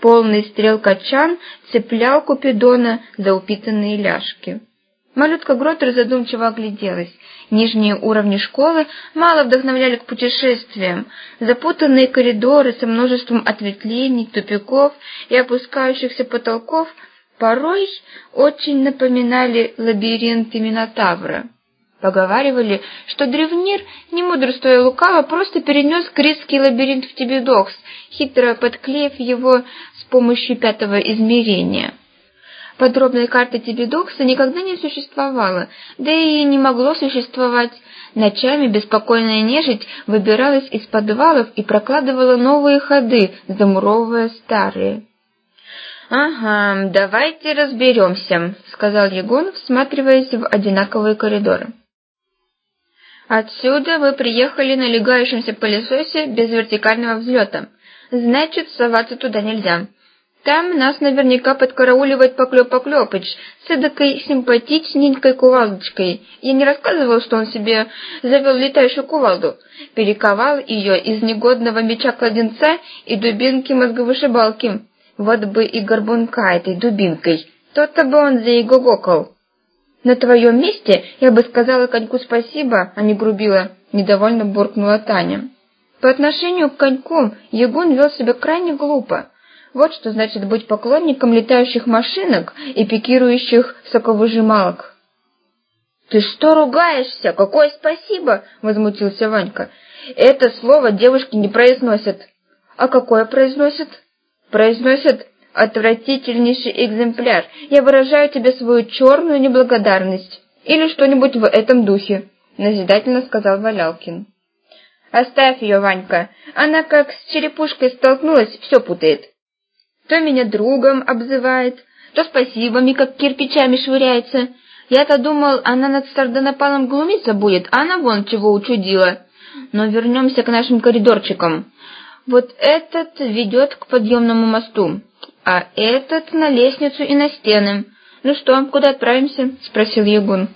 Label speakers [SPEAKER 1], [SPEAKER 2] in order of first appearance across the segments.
[SPEAKER 1] полный стрел качан цеплял Купидона за упитанные ляжки. Малютка Гроттер задумчиво огляделась. Нижние уровни школы мало вдохновляли к путешествиям. Запутанные коридоры со множеством ответвлений, тупиков и опускающихся потолков порой очень напоминали лабиринты Минотавра. Поговаривали, что древнир, не мудрствуя лукаво, просто перенес критский лабиринт в Тибидокс, хитро подклеив его с помощью 5-го измерения. Подробной карты Тибидокса никогда не существовало, да и не могло существовать. Ночами беспокойная нежить выбиралась из подвалов и прокладывала новые ходы, замуровывая старые. «Ага, давайте разберемся», — сказал Егон, всматриваясь в одинаковые коридоры. «Отсюда вы приехали на легающемся пылесосе без вертикального взлета. Значит, соваться туда нельзя. Там нас наверняка подкарауливает Поклёп-Поклёпыч с эдакой симпатичненькой кувалдочкой. Я не рассказывал, что он себе завел летающую кувалду, перековал ее из негодного меча-кладенца и дубинки-мозговышибалки. Вот бы и горбунка этой дубинкой, то-то бы он заигогокал. На твоем месте я бы сказала коньку спасибо, а не грубила», — недовольно буркнула Таня. По отношению к коньку Егон вел себя крайне глупо. Вот что значит быть поклонником летающих машинок и пикирующих соковыжималок. «Ты что ругаешься? Какое спасибо?» — возмутился Ванька. «Это слово девушки не произносят». «А какое произносят?» «Произносят отвратительнейший экземпляр. Я выражаю тебе свою черную неблагодарность». «Или что-нибудь в этом духе», — назидательно сказал Валялкин. «Оставь ее, Ванька. Она как с черепушкой столкнулась, все путает. То меня другом обзывает, то спасибами, как кирпичами швыряется. Я-то думал, она над Сардонапалом глумиться будет, а она вон чего учудила. Но вернемся к нашим коридорчикам. Вот этот ведет к подъемному мосту, а этот на лестницу и на стены. Ну что, куда отправимся?» — спросил Егун.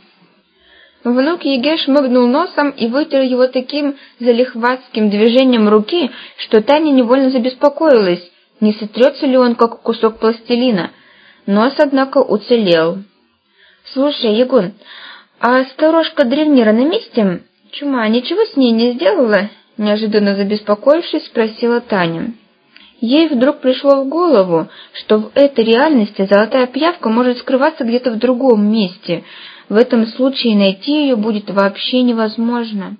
[SPEAKER 1] Внук Еге шмыгнул носом и вытер его таким залихватским движением руки, что Таня невольно забеспокоилась, не сотрется ли он, как кусок пластилина. Нос, однако, уцелел. «Слушай, Егун, а сторожка древнира на месте? Чума ничего с ней не сделала?» — неожиданно забеспокоившись, спросила Таня. Ей вдруг пришло в голову, что в этой реальности золотая пиявка может скрываться где-то в другом месте. В этом случае найти ее будет вообще невозможно.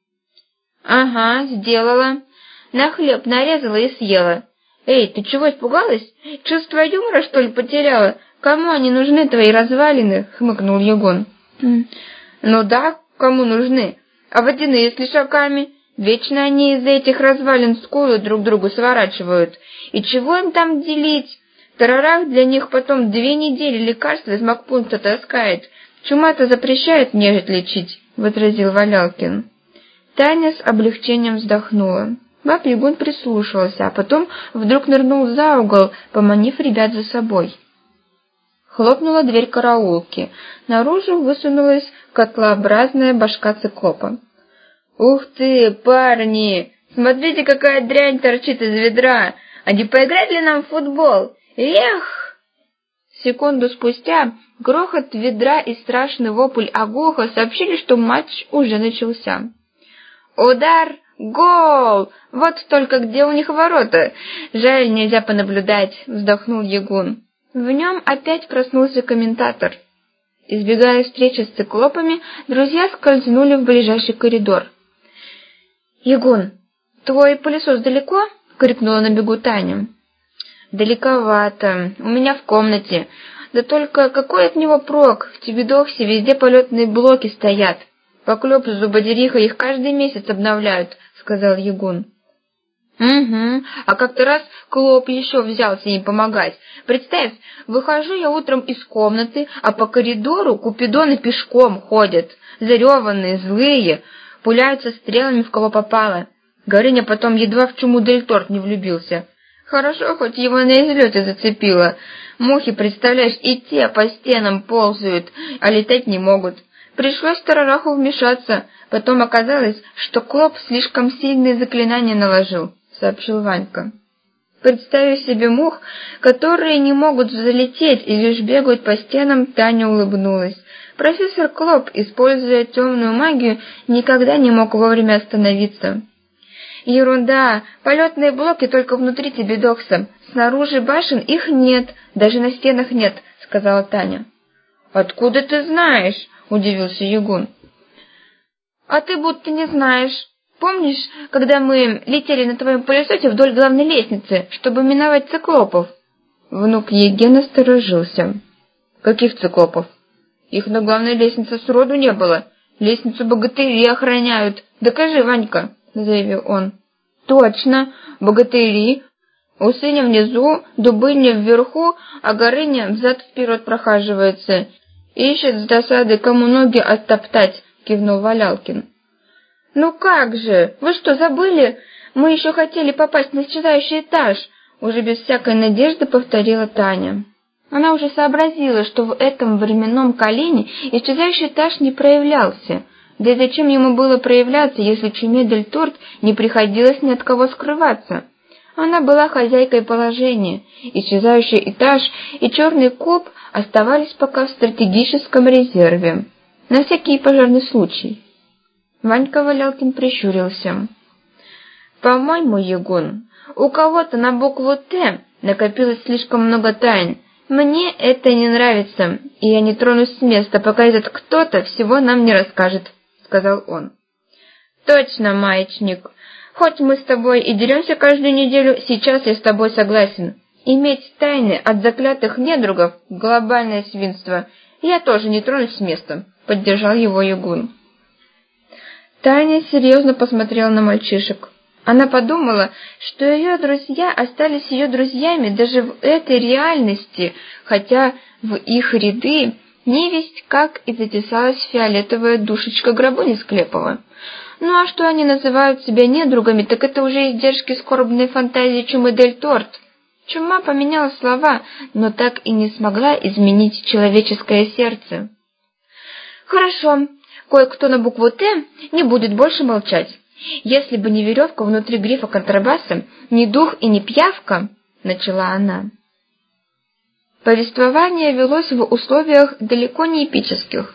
[SPEAKER 1] «Ага, сделала. На хлеб нарезала и съела. Эй, ты чего испугалась? Чувство юмора, что ли, потеряла? Кому они нужны, твои развалины?» — хмыкнул Егон. «Ну да, кому нужны? А водяные с лишаками? Вечно они из-за этих развалин скулы друг другу сворачивают. И чего им там делить? Тарарах для них потом 2 недели лекарства из магпункта таскает. Чума-то запрещает нежить лечить», — возразил Валялкин. Таня с облегчением вздохнула. Баб-Ягун прислушался, а потом вдруг нырнул за угол, поманив ребят за собой. Хлопнула дверь караулки. Наружу высунулась котлообразная башка циклопа. «Ух ты, парни! Смотрите, какая дрянь торчит из ведра! А не поиграть ли нам в футбол? Эх!» Секунду спустя грохот ведра и страшный вопль Агоха сообщили, что матч уже начался. «Удар! Гол! Вот только где у них ворота? Жаль, нельзя понаблюдать», — вздохнул Егун. В нем опять проснулся комментатор. Избегая встречи с циклопами, друзья скользнули в ближайший коридор. «Егун, твой пылесос далеко?» — крикнула на бегу Таня. «Далековато. У меня в комнате. Да только какой от него прок? В Тибидоксе везде полетные блоки стоят. Поклёп с Зубодериха их каждый месяц обновляют», — сказал Егун. «Угу, а как-то раз Клоп еще взялся им помогать. Представь, выхожу я утром из комнаты, а по коридору Купидоны пешком ходят, зареванные, злые, пуляются стрелами в кого попало. Горыня потом едва в чуму дель торт не влюбился. Хорошо, хоть его на излете зацепило. Мухи, представляешь, и те по стенам ползают, а летать не могут. Пришлось Тарараху вмешаться. Потом оказалось, что Клоп слишком сильные заклинания наложил», — сообщил Ванька. Представив себе мух, которые не могут залететь и лишь бегают по стенам, Таня улыбнулась. Профессор Клоп, используя темную магию, никогда не мог вовремя остановиться. «Ерунда! Полетные блоки только внутри Тебедокса. Снаружи башен их нет, даже на стенах нет», — сказала Таня. «Откуда ты знаешь?» — удивился Ягун. «А ты будто не знаешь. Помнишь, когда мы летели на твоем пылесосе вдоль главной лестницы, чтобы миновать циклопов?» Внук Еген насторожился. «Каких циклопов? Их на главной лестнице сроду не было. Лестницу богатыри охраняют. Докажи, Ванька», — заявил он. «Точно, богатыри. Усыня внизу, Дубыня вверху, а Горыня взад-вперед прохаживается. Ищет с досады, кому ноги оттоптать», — кивнул Валялкин. «Ну как же? Вы что, забыли? Мы еще хотели попасть на исчезающий этаж», — уже без всякой надежды повторила Таня. Она уже сообразила, что в этом временном колене исчезающий этаж не проявлялся. Да и зачем ему было проявляться, если Чуме дель Торт не приходилось ни от кого скрываться? Она была хозяйкой положения. Исчезающий этаж и черный коп оставались пока в стратегическом резерве. На всякий пожарный случай. Ванька Валялкин прищурился. «По-моему, Ягун, у кого-то на букву «Т» накопилось слишком много тайн. Мне это не нравится, и я не тронусь с места, пока этот кто-то всего нам не расскажет», — сказал он. «Точно, маячник. Хоть мы с тобой и деремся каждую неделю, сейчас я с тобой согласен. Иметь тайны от заклятых недругов — глобальное свинство. Я тоже не тронусь с места», — поддержал его Ягун. Таня серьезно посмотрела на мальчишек. Она подумала, что ее друзья остались ее друзьями даже в этой реальности, хотя в их ряды невесть как и затесалась фиолетовая душечка Грабуни Склепова. Ну а что они называют себя недругами, так это уже издержки скорбной фантазии Чумы дель Торт. Чума поменяла слова, но так и не смогла изменить человеческое сердце. «Хорошо, кое-кто на букву «Т» не будет больше молчать. Если бы не веревка внутри грифа контрабаса, ни дух и ни пиявка», — начала она. Повествование велось в условиях далеко не эпических.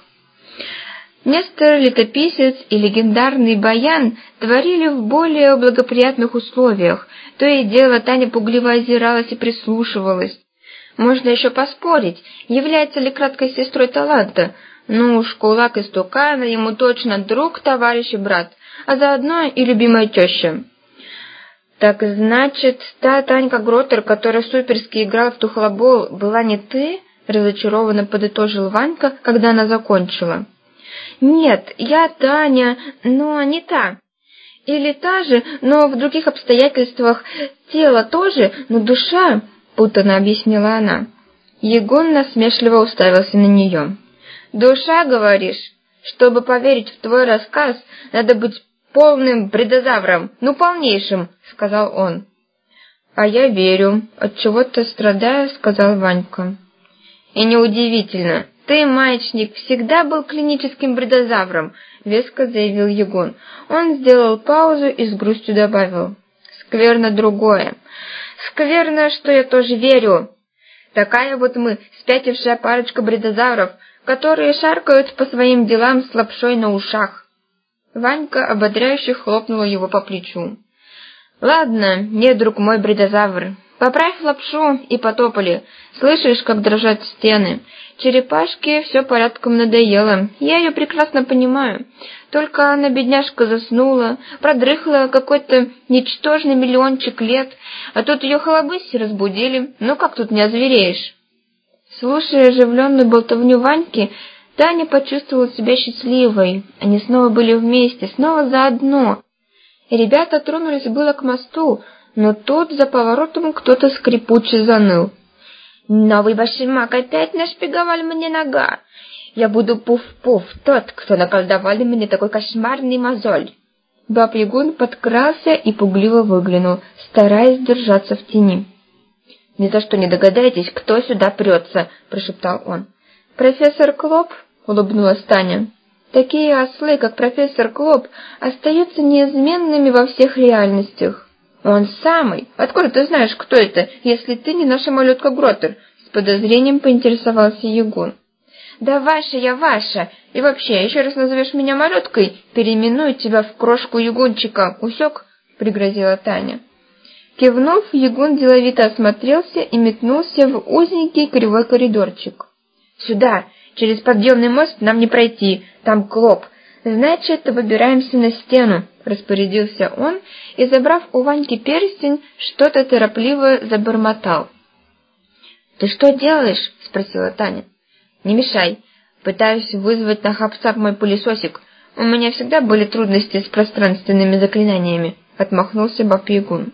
[SPEAKER 1] Нестор Летописец и легендарный Баян творили в более благоприятных условиях. То и дело Таня пугливо озиралась и прислушивалась. Можно еще поспорить, является ли краткой сестрой таланта. Ну уж кулак истукана ему точно друг, товарищ и брат, а заодно и любимая теща. «Так значит, та Танька Гротер, которая суперски играла в тухлобол, была не ты?» — разочарованно подытожил Ванька, когда она закончила. «Нет, я Таня, но не та. Или та же, но в других обстоятельствах. Тело тоже, но душа», — путанно объяснила она. Егон насмешливо уставился на нее. «Душа, говоришь? Чтобы поверить в твой рассказ, надо быть полным бредозавром, ну полнейшим», — сказал он. «А я верю, отчего-то страдаю», — сказал Ванька. «И неудивительно. Ты, маячник, всегда был клиническим бредозавром», — веско заявил Егон. Он сделал паузу и с грустью добавил. «Скверно другое. Скверно, что я тоже верю. Такая вот мы, спятившая парочка бредозавров, которые шаркают по своим делам с лапшой на ушах». Ванька ободряюще хлопнула его по плечу. «Ладно, недруг мой бредозавр, поправь лапшу и потопали. Слышишь, как дрожат стены? Черепашке все порядком надоело, я ее прекрасно понимаю. Только она, бедняжка, заснула, продрыхла какой-то ничтожный миллиончик лет, а тут ее холобыси разбудили, ну как тут не озвереешь?» Слушая оживленную болтовню Ваньки, Таня почувствовала себя счастливой. Они снова были вместе, снова заодно. Ребята тронулись было к мосту, но тут за поворотом кто-то скрипуче заныл. «Новый башимак опять нашпиговал мне нога. Я буду пуф-пуф, тот, кто наколдовали мне такой кошмарный мозоль». Баб-Ягун подкрался и пугливо выглянул, стараясь держаться в тени. «Ни за что не догадаетесь, кто сюда прется», — прошептал он. «Профессор Клоп?» — улыбнулась Таня. «Такие ослы, как профессор Клоп, остаются неизменными во всех реальностях. «Он самый! Откуда ты знаешь, кто это, если ты не наша малютка Гротер?» С подозрением поинтересовался Ягун. «Да ваша я ваша! И вообще, еще раз назовешь меня малюткой, переименую тебя в крошку Ягунчика, усек?» — пригрозила Таня. Кивнув, Ягун деловито осмотрелся и метнулся в узенький кривой коридорчик. «Сюда! Через подъемный мост нам не пройти, там клоп. Значит, выбираемся на стену», — распорядился он и, забрав у Ваньки перстень, что-то торопливо забормотал. «Ты что делаешь?» — спросила Таня. «Не мешай. Пытаюсь вызвать на хапсап мой пылесосик. У меня всегда были трудности с пространственными заклинаниями», — отмахнулся Баб-Ягун.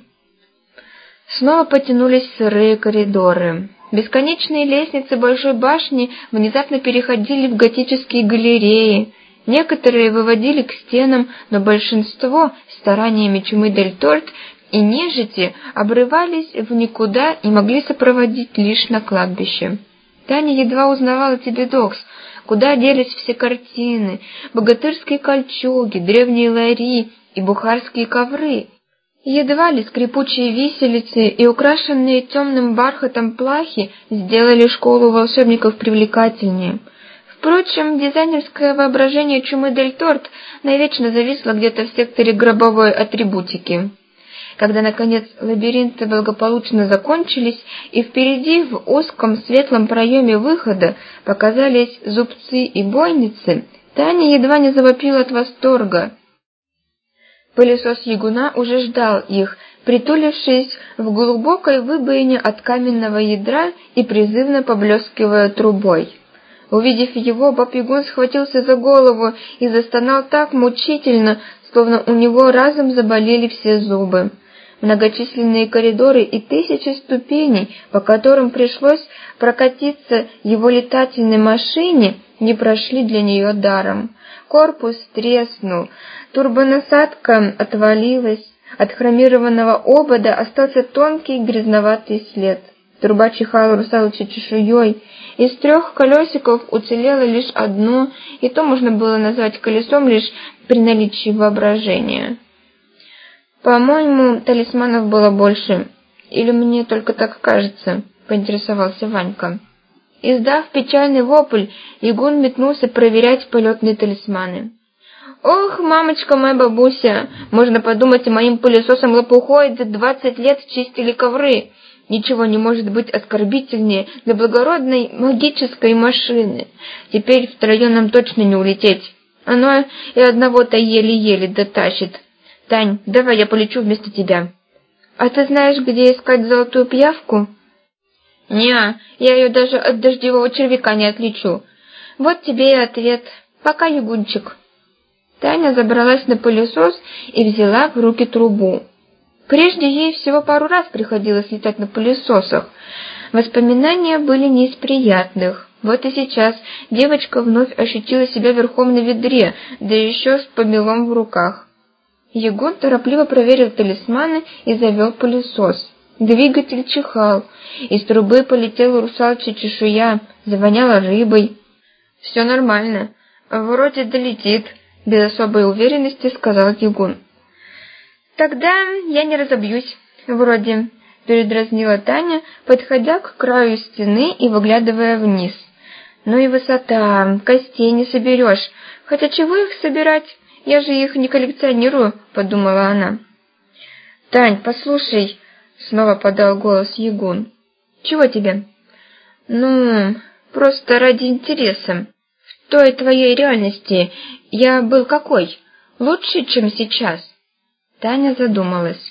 [SPEAKER 1] Снова потянулись сырые коридоры. Бесконечные лестницы большой башни внезапно переходили в готические галереи. Некоторые выводили к стенам, но большинство, стараниями Чумы дель Торт и нежити, обрывались в никуда и могли сопроводить лишь на кладбище. Таня едва узнавала Тебедокс, куда делись все картины, богатырские кольчуги, древние лари и бухарские ковры. Едва ли скрипучие виселицы и украшенные темным бархатом плахи сделали школу волшебников привлекательнее. Впрочем, дизайнерское воображение Чумы дель Торт навечно зависло где-то в секторе гробовой атрибутики. Когда, наконец, лабиринты благополучно закончились, и впереди в узком светлом проеме выхода показались зубцы и бойницы, Таня едва не завопила от восторга. Пылесос Ягуна уже ждал их, притулившись в глубокой выбоине от каменного ядра и призывно поблескивая трубой. Увидев его, Баб-Ягун схватился за голову и застонал так мучительно, словно у него разом заболели все зубы. Многочисленные коридоры и тысячи ступеней, по которым пришлось прокатиться его летательной машине, не прошли для нее даром. Корпус треснул, турбонасадка отвалилась, от хромированного обода остался тонкий грязноватый след. Труба чихала русалочей чешуей. Из 3 колесиков уцелело лишь одно, и то можно было назвать колесом лишь при наличии воображения. «По-моему, талисманов было больше. Или мне только так кажется?» — поинтересовался Ванька. Издав печальный вопль, Ягун метнулся проверять полетные талисманы. «Ох, мамочка моя бабуся, можно подумать, моим пылесосом лопухой за 20 лет чистили ковры. Ничего не может быть оскорбительнее для благородной магической машины. Теперь втроем нам точно не улететь. Оно и одного-то еле-еле дотащит. Тань, давай я полечу вместо тебя». «А ты знаешь, где искать золотую пиявку?» «Не, я ее даже от дождевого червяка не отличу». «Вот тебе и ответ. Пока, Ягунчик». Таня забралась на пылесос и взяла в руки трубу. Прежде ей всего пару раз приходилось летать на пылесосах. Воспоминания были не из приятных. Вот и сейчас девочка вновь ощутила себя верхом на ведре, да еще с помелом в руках. Ягун торопливо проверил талисманы и завел пылесос. Двигатель чихал, из трубы полетела русалочья чешуя, завоняло рыбой. «Все нормально, вроде долетит», — без особой уверенности сказал Ягун. «Тогда я не разобьюсь, вроде», — передразнила Таня, подходя к краю стены и выглядывая вниз. «Ну и высота, костей не соберешь, хотя чего их собирать? Я же их не коллекционирую», — подумала она. «Тань, послушай», — снова подал голос Ягун. «Чего тебе?» «Ну, просто ради интереса. В той твоей реальности я был какой? Лучше, чем сейчас?» Таня задумалась.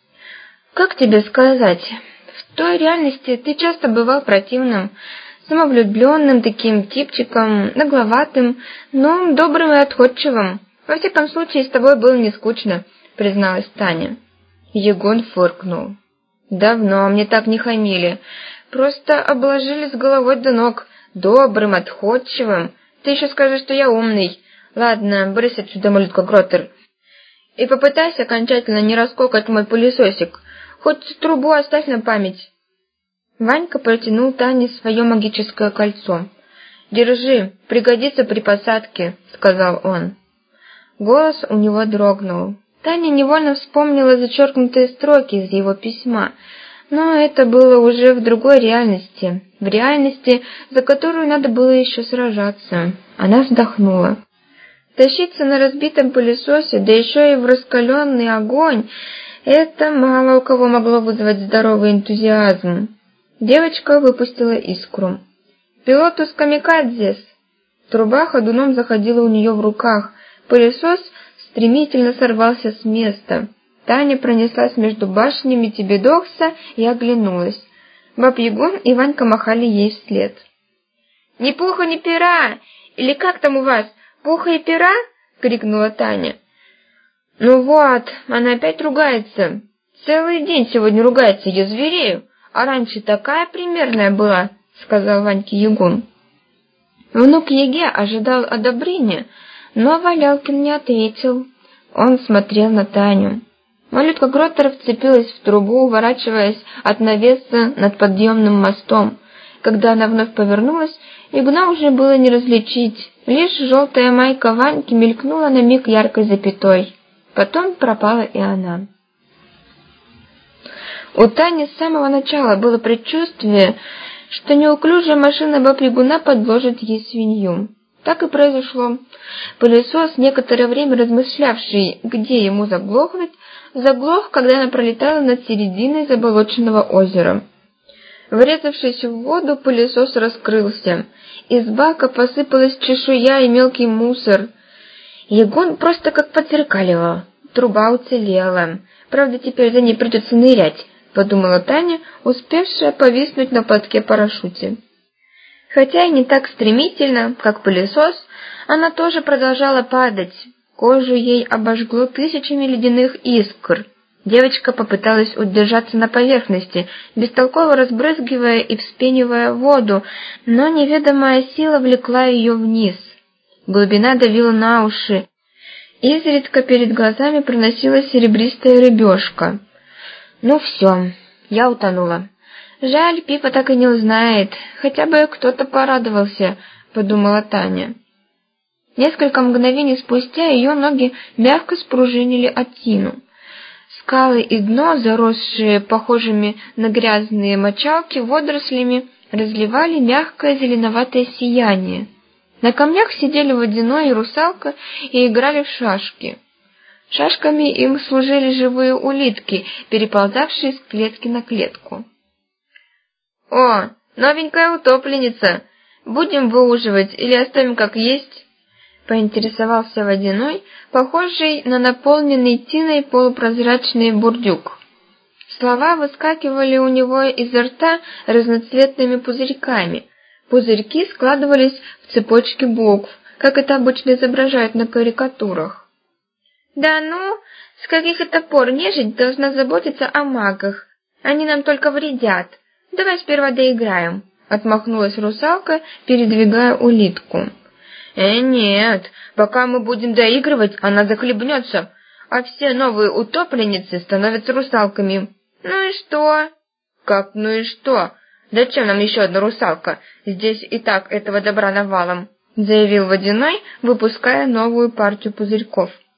[SPEAKER 1] «Как тебе сказать? В той реальности ты часто бывал противным, самовлюбленным таким типчиком, нагловатым, но добрым и отходчивым. Во всяком случае, с тобой было не скучно», — призналась Таня. Ягун фыркнул. «Давно мне так не хамили. Просто обложили с головой до ног. Добрым, отходчивым. Ты еще скажешь, что я умный. Ладно, брысь отсюда, малютка Гротер. И попытайся окончательно не раскокать мой пылесосик. Хоть трубу оставь на память». Ванька протянул Тане свое магическое кольцо. «Держи, пригодится при посадке», — сказал он. Голос у него дрогнул. Таня невольно вспомнила зачеркнутые строки из его письма, но это было уже в другой реальности, в реальности, за которую надо было еще сражаться. Она вздохнула. Тащиться на разбитом пылесосе, да еще и в раскаленный огонь, это мало у кого могло вызвать здоровый энтузиазм. Девочка выпустила искру. «Пилотус камикадзес!» Труба ходуном заходила у нее в руках. Пылесос стремительно сорвался с места. Таня пронеслась между башнями Тебедокса и оглянулась. Баб-Ягун и Ванька махали ей вслед. «Ни пуха, ни пера! Или как там у вас, пуха и пера?» — крикнула Таня. «Ну вот, она опять ругается. Целый день сегодня ругается, я зверею. А раньше такая примерная была», — сказал Ваньке Ягун. Внук Еге ожидал одобрения, но Валялкин не ответил. Он смотрел на Таню. Малютка Гроттер вцепилась в трубу, уворачиваясь от навеса над подъемным мостом. Когда она вновь повернулась, Ягуна уже было не различить. Лишь желтая майка Ваньки мелькнула на миг яркой запятой. Потом пропала и она. У Тани с самого начала было предчувствие, что неуклюжая машина Баб-Ягуна подложит ей свинью. Так и произошло. Пылесос, некоторое время размышлявший, где ему заглохнуть, заглох, когда она пролетала над серединой заболоченного озера. Врезавшись в воду, пылесос раскрылся. Из бака посыпалась чешуя и мелкий мусор. Ягун просто как подзеркаливал. Труба уцелела. Правда, теперь за ней придется нырять, подумала Таня, успевшая повиснуть на платке-парашюте. Хотя и не так стремительно, как пылесос, она тоже продолжала падать. Кожу ей обожгло тысячами ледяных искр. Девочка попыталась удержаться на поверхности, бестолково разбрызгивая и вспенивая воду, но неведомая сила влекла ее вниз. Глубина давила на уши. Изредка перед глазами проносилась серебристая рыбешка. «Ну все, я утонула. Жаль, Пипа так и не узнает, хотя бы кто-то порадовался», — подумала Таня. Несколько мгновений спустя ее ноги мягко спружинили от тину. Скалы и дно, заросшие похожими на грязные мочалки водорослями, разливали мягкое зеленоватое сияние. На камнях сидели Водяной и Русалка и играли в шашки. Шашками им служили живые улитки, переползавшие с клетки на клетку. «О, новенькая утопленница! Будем выуживать или оставим как есть?» — поинтересовался Водяной, похожий на наполненный тиной полупрозрачный бурдюк. Слова выскакивали у него изо рта разноцветными пузырьками. Пузырьки складывались в цепочки букв, как это обычно изображают на карикатурах. «Да ну, с каких это пор нежить должна заботиться о магах? Они нам только вредят. Давай сперва доиграем», — отмахнулась Русалка, передвигая улитку. Нет, пока мы будем доигрывать, она захлебнется, а все новые утопленницы становятся русалками». «Ну и что?» «Как ну и что? Зачем нам еще одна русалка? Здесь и так этого добра навалом», — заявил Водяной, выпуская новую партию пузырьков.